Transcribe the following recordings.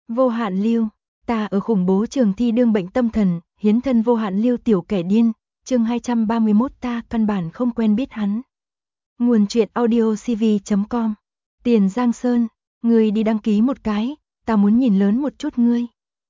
Vô hạn lưu, ta ở khủng bố trường thi đương bệnh tâm thần, hiến thân vô hạn lưu tiểu kẻ điên, chương 231 ta căn bản không quen biết hắn. Nguồn truyện audio cv.com. Tiền Giang Sơn, ngươi đi đăng ký một cái, ta muốn nhìn lớn một chút ngươi.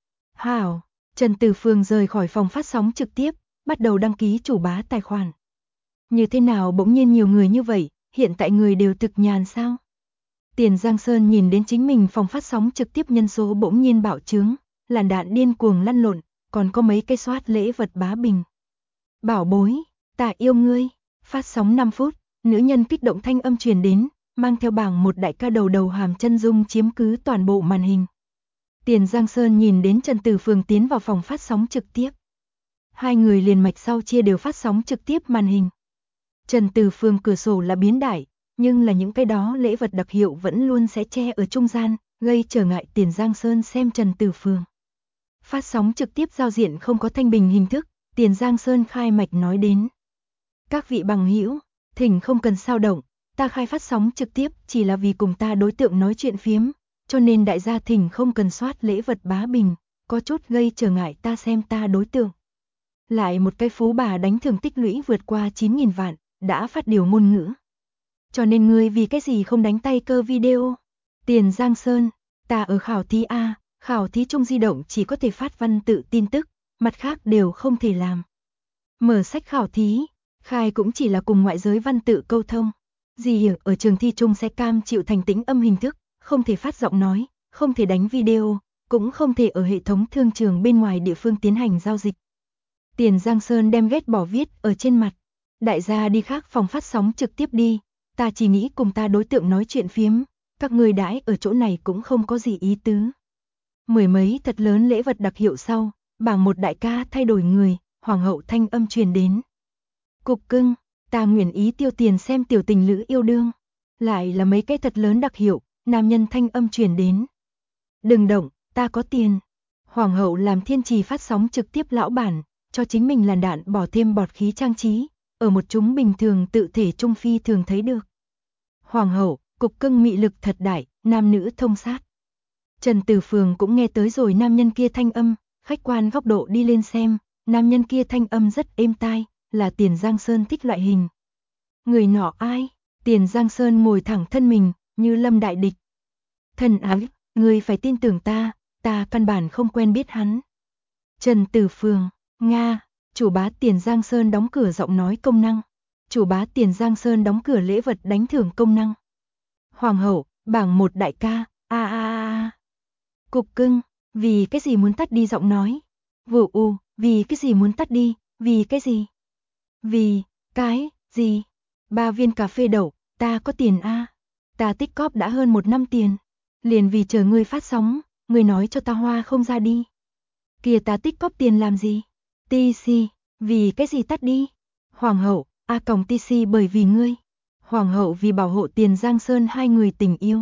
Hảo, Trần Tử Phương rời khỏi phòng phát sóng trực tiếp, bắt đầu đăng ký chủ bá tài khoản. Như thế nào bỗng nhiên nhiều người như vậy, hiện tại người đều thực nhàn sao? Tiền Giang Sơn nhìn đến chính mình phòng phát sóng trực tiếp nhân số bỗng nhiên bạo trướng, làn đạn điên cuồng lăn lộn, còn có mấy cái soát lễ vật bá bình. Bảo bối, ta yêu ngươi, phát sóng 5 phút, nữ nhân kích động thanh âm truyền đến, mang theo bảng một đại ca đầu hàm chân dung chiếm cứ toàn bộ màn hình. Tiền Giang Sơn nhìn đến Trần Tử Phương tiến vào phòng phát sóng trực tiếp. Hai người liền mạch sau chia đều phát sóng trực tiếp màn hình. Trần Tử Phương cửa sổ là biến đại, nhưng là những cái đó lễ vật đặc hiệu vẫn luôn sẽ che ở trung gian, gây trở ngại Tiền Giang Sơn xem Trần Tử Phương. Phát sóng trực tiếp giao diện không có thanh bình hình thức, Tiền Giang Sơn khai mạch nói đến. Các vị bằng hữu, thỉnh không cần sao động, ta khai phát sóng trực tiếp chỉ là vì cùng ta đối tượng nói chuyện phiếm, cho nên đại gia thỉnh không cần soát lễ vật bá bình, có chút gây trở ngại ta xem ta đối tượng. Lại một cái phú bà đánh thưởng tích lũy vượt qua 9.000 vạn, đã phát điều ngôn ngữ. Cho nên ngươi vì cái gì không đánh tay cơ video? Tiền Giang Sơn, ta ở khảo thí A, khảo thí trung di động chỉ có thể phát văn tự tin tức, mặt khác đều không thể làm. Mở sách khảo thí, khai cũng chỉ là cùng ngoại giới văn tự câu thông. Gì hiểu ở trường thi trung sẽ cam chịu thành tĩnh âm hình thức, không thể phát giọng nói, không thể đánh video, cũng không thể ở hệ thống thương trường bên ngoài địa phương tiến hành giao dịch. Tiền Giang Sơn đem ghét bỏ viết ở trên mặt. Đại gia đi khác phòng phát sóng trực tiếp đi, ta chỉ nghĩ cùng ta đối tượng nói chuyện phiếm, các người đãi ở chỗ này cũng không có gì ý tứ. Mười mấy thật lớn lễ vật đặc hiệu sau, bảng một đại ca thay đổi người, hoàng hậu thanh âm truyền đến. Cục cưng, ta nguyện ý tiêu tiền xem tiểu tình lữ yêu đương. Lại là mấy cái thật lớn đặc hiệu, nam nhân thanh âm truyền đến. Đừng động, ta có tiền. Hoàng hậu làm thiên trì phát sóng trực tiếp lão bản, cho chính mình làn đạn bỏ thêm bọt khí trang trí, ở một chúng bình thường tự thể trung phi thường thấy được. Hoàng hậu, cục cưng mị lực thật đại, nam nữ thông sát. Trần Tử Phương cũng nghe tới rồi nam nhân kia thanh âm, khách quan góc độ đi lên xem, nam nhân kia thanh âm rất êm tai, là Tiền Giang Sơn thích loại hình. Người nọ ai? Tiền Giang Sơn ngồi thẳng thân mình, như lâm đại địch. Thần ái, người phải tin tưởng ta căn bản không quen biết hắn. Trần Tử Phương, Nga, chủ bá Tiền Giang Sơn đóng cửa giọng nói công năng. Chủ bá Tiền Giang Sơn đóng cửa lễ vật đánh thưởng công năng. Hoàng hậu, bảng một đại ca, Cục cưng, vì cái gì muốn tắt đi giọng nói? Vũ u, vì cái gì muốn tắt đi, vì cái gì? Vì, cái, gì? 3 viên cà phê đậu, ta có tiền a. Ta tích cóp đã hơn 1 năm tiền. Liền vì chờ ngươi phát sóng, ngươi nói cho ta hoa không ra đi. Kìa ta tích cóp tiền làm gì? TC, vì cái gì tắt đi? Hoàng hậu, TC bởi vì ngươi. Hoàng hậu vì bảo hộ Tiền Giang Sơn hai người tình yêu.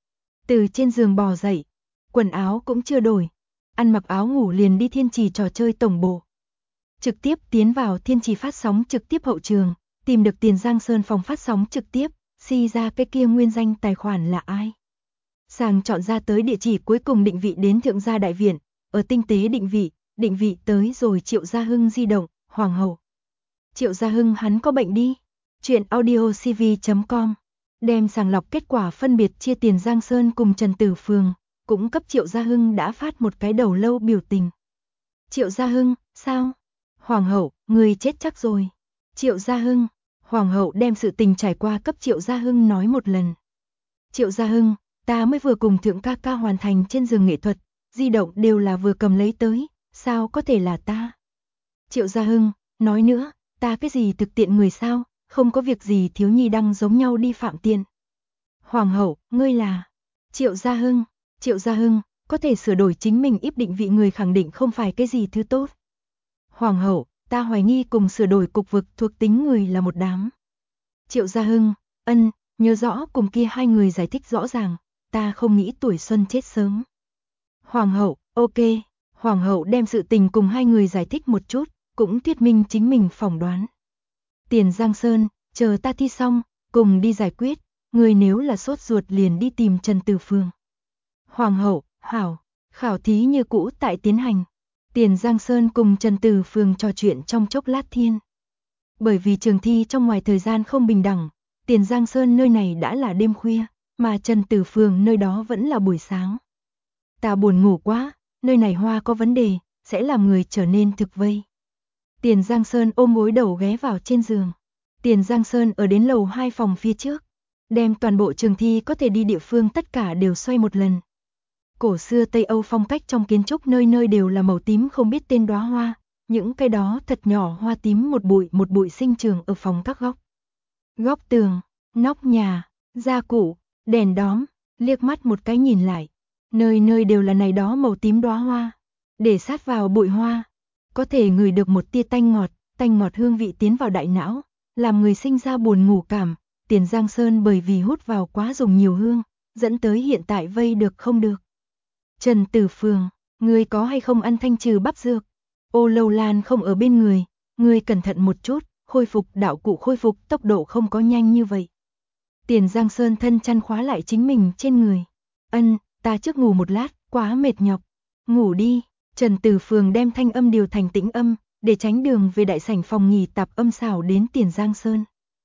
Từ trên giường bò dậy, quần áo cũng chưa đổi, ăn mặc áo ngủ liền đi thiên trì trò chơi tổng bộ. Trực tiếp tiến vào thiên trì phát sóng trực tiếp hậu trường, tìm được Tiền Giang Sơn phòng phát sóng trực tiếp, si ra cái kia nguyên danh tài khoản là ai. Sàng chọn ra tới địa chỉ cuối cùng định vị đến Thượng gia đại viện, ở tinh tế định vị tới rồi Triệu Gia Hưng di động, hoàng hậu. Triệu Gia Hưng hắn có bệnh đi. Chuyện audio cv.com. Đem sàng lọc kết quả phân biệt chia Tiền Giang Sơn cùng Trần Tử Phương, cũng cấp Triệu Gia Hưng đã phát một cái đầu lâu biểu tình. Triệu Gia Hưng, sao? Hoàng hậu, người chết chắc rồi. Triệu Gia Hưng, hoàng hậu đem sự tình trải qua cấp Triệu Gia Hưng nói một lần. Triệu Gia Hưng, ta mới vừa cùng thượng ca ca hoàn thành trên giường nghệ thuật, di động đều là vừa cầm lấy tới, sao có thể là ta? Triệu Gia Hưng, nói nữa, ta cái gì thực tiện người sao, không có việc gì thiếu nhi đăng giống nhau đi phạm tiện. Hoàng hậu, ngươi là Triệu Gia Hưng, có thể sửa đổi chính mình íp định vị người khẳng định không phải cái gì thứ tốt. Hoàng hậu, ta hoài nghi cùng sửa đổi cục vực thuộc tính người là một đám. Triệu Gia Hưng, nhớ rõ cùng kia hai người giải thích rõ ràng, ta không nghĩ tuổi xuân chết sớm. Hoàng hậu, ok, hoàng hậu đem sự tình cùng hai người giải thích một chút, cũng thuyết minh chính mình phỏng đoán. Tiền Giang Sơn, chờ ta thi xong, cùng đi giải quyết, người nếu là sốt ruột liền đi tìm Trần Tử Phương. Hoàng hậu, hảo, Khảo thí như cũ tại tiến hành. Tiền Giang Sơn cùng Trần Tử Phường trò chuyện trong chốc lát thiên. Bởi vì trường thi trong ngoài thời gian không bình đẳng, Tiền Giang Sơn nơi này đã là đêm khuya, mà Trần Tử Phường nơi đó vẫn là buổi sáng. Ta buồn ngủ quá, nơi này hoa có vấn đề, sẽ làm người trở nên thực vây. Tiền Giang Sơn ôm gối đầu ghé vào trên giường. Tiền Giang Sơn ở đến lầu 2 phòng phía trước, đem toàn bộ trường thi có thể đi địa phương tất cả đều xoay một lần. Cổ xưa Tây Âu phong cách trong kiến trúc nơi nơi đều là màu tím không biết tên đóa hoa, những cây đó thật nhỏ hoa tím một bụi sinh trưởng ở phòng các góc. Góc tường, nóc nhà, gia cụ, đèn đóm, liếc mắt một cái nhìn lại, nơi nơi đều là này đó màu tím đóa hoa. Để sát vào bụi hoa, có thể ngửi được một tia tanh ngọt hương vị tiến vào đại não, làm người sinh ra buồn ngủ cảm. Tiền Giang Sơn bởi vì hút vào quá dùng nhiều hương, dẫn tới hiện tại vây được không được. Trần Tử Phường, ngươi có hay không ăn thanh trừ bắp dược? Ô Lâu Lan không ở bên người, ngươi cẩn thận một chút, khôi phục đạo cụ khôi phục tốc độ không có nhanh như vậy. Tiền Giang Sơn thân chăn khóa lại chính mình trên người. Ta trước ngủ một lát, quá mệt nhọc. Ngủ đi. Trần Tử Phường đem thanh âm điều thành tĩnh âm, để tránh đường về đại sảnh phòng nghỉ tạp âm xảo đến Tiền Giang Sơn.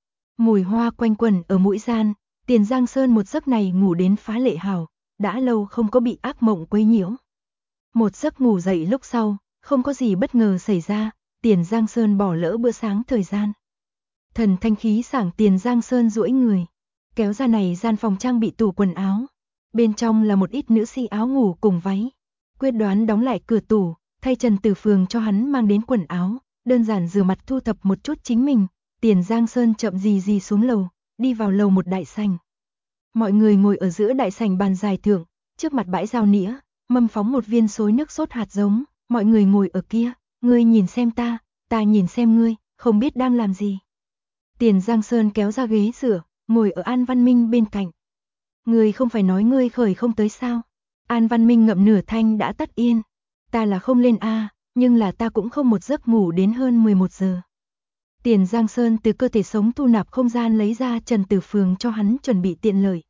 Mùi hoa quanh quẩn ở mũi gian, Tiền Giang Sơn một giấc này ngủ đến phá lệ hảo, đã lâu không có bị ác mộng quấy nhiễu. Một giấc ngủ dậy lúc sau, không có gì bất ngờ xảy ra, Tiền Giang Sơn bỏ lỡ bữa sáng thời gian. Thần thanh khí sảng Tiền Giang Sơn duỗi người, kéo ra này gian phòng trang bị tủ quần áo. Bên trong là một ít nữ si áo ngủ cùng váy. Quyết đoán đóng lại cửa tủ, thay Trần Tử Phường cho hắn mang đến quần áo, đơn giản rửa mặt thu thập một chút chính mình. Tiền Giang Sơn chậm gì xuống lầu, đi vào lầu một đại sảnh. Mọi người ngồi ở giữa đại sảnh bàn dài thượng, trước mặt bãi dao nĩa, mâm phóng một viên xối nước sốt hạt giống, mọi người ngồi ở kia, ngươi nhìn xem ta nhìn xem ngươi, không biết đang làm gì. Tiền Giang Sơn kéo ra ghế rửa, ngồi ở An Văn Minh bên cạnh. Ngươi không phải nói ngươi khởi không tới sao? An Văn Minh ngậm nửa thanh đã tắt yên. Ta là không lên nhưng là ta cũng không một giấc ngủ đến hơn 11 giờ. Tiền Giang Sơn từ cơ thể sống thu nạp không gian lấy ra Trần Tử Phường cho hắn chuẩn bị tiện lợi.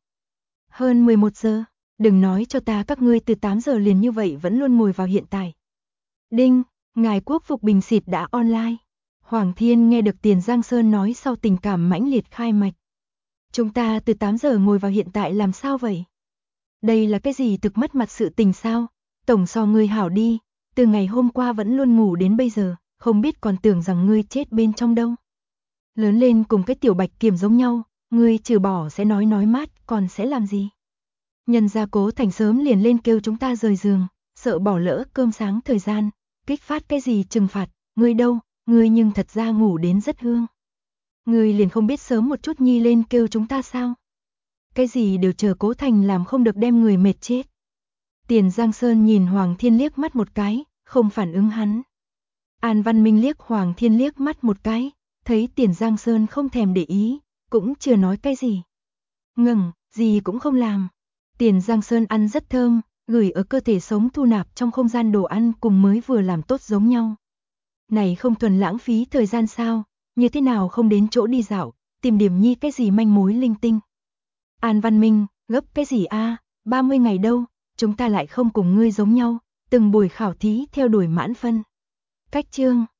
Hơn 11 giờ, đừng nói cho ta các ngươi từ 8 giờ liền như vậy vẫn luôn ngồi vào hiện tại. Đinh, ngài Quốc Phục Bình Xịt đã online. Hoàng Thiên nghe được Tiền Giang Sơn nói sau tình cảm mãnh liệt khai mạch. Chúng ta từ 8 giờ ngồi vào hiện tại làm sao vậy? Đây là cái gì thực mất mặt sự tình sao? Tổng so ngươi hảo đi, từ ngày hôm qua vẫn luôn ngủ đến bây giờ, không biết còn tưởng rằng ngươi chết bên trong đâu. Lớn lên cùng cái tiểu Bạch Kiểm giống nhau, ngươi trừ bỏ sẽ nói mát, còn sẽ làm gì? Nhân gia Cố Thành sớm liền lên kêu chúng ta rời giường, sợ bỏ lỡ cơm sáng thời gian, kích phát cái gì trừng phạt, ngươi đâu, ngươi nhưng thật ra ngủ đến rất hương. Ngươi liền không biết sớm một chút nhi lên kêu chúng ta sao? Cái gì đều chờ Cố Thành làm không được đem người mệt chết. Tiền Giang Sơn nhìn Hoàng Thiên liếc mắt một cái, không phản ứng hắn. An Văn Minh liếc Hoàng Thiên liếc mắt một cái, thấy Tiền Giang Sơn không thèm để ý, cũng chưa nói cái gì. Ngừng, gì cũng không làm. Tiền Giang Sơn ăn rất thơm, gửi ở cơ thể sống thu nạp trong không gian đồ ăn cùng mới vừa làm tốt giống nhau. Này không thuần lãng phí thời gian sao, như thế nào không đến chỗ đi dạo, tìm điểm nhi cái gì manh mối linh tinh. An Văn Minh, gấp cái gì 30 ngày đâu, chúng ta lại không cùng ngươi giống nhau, từng buổi khảo thí theo đuổi mãn phân. Cách chương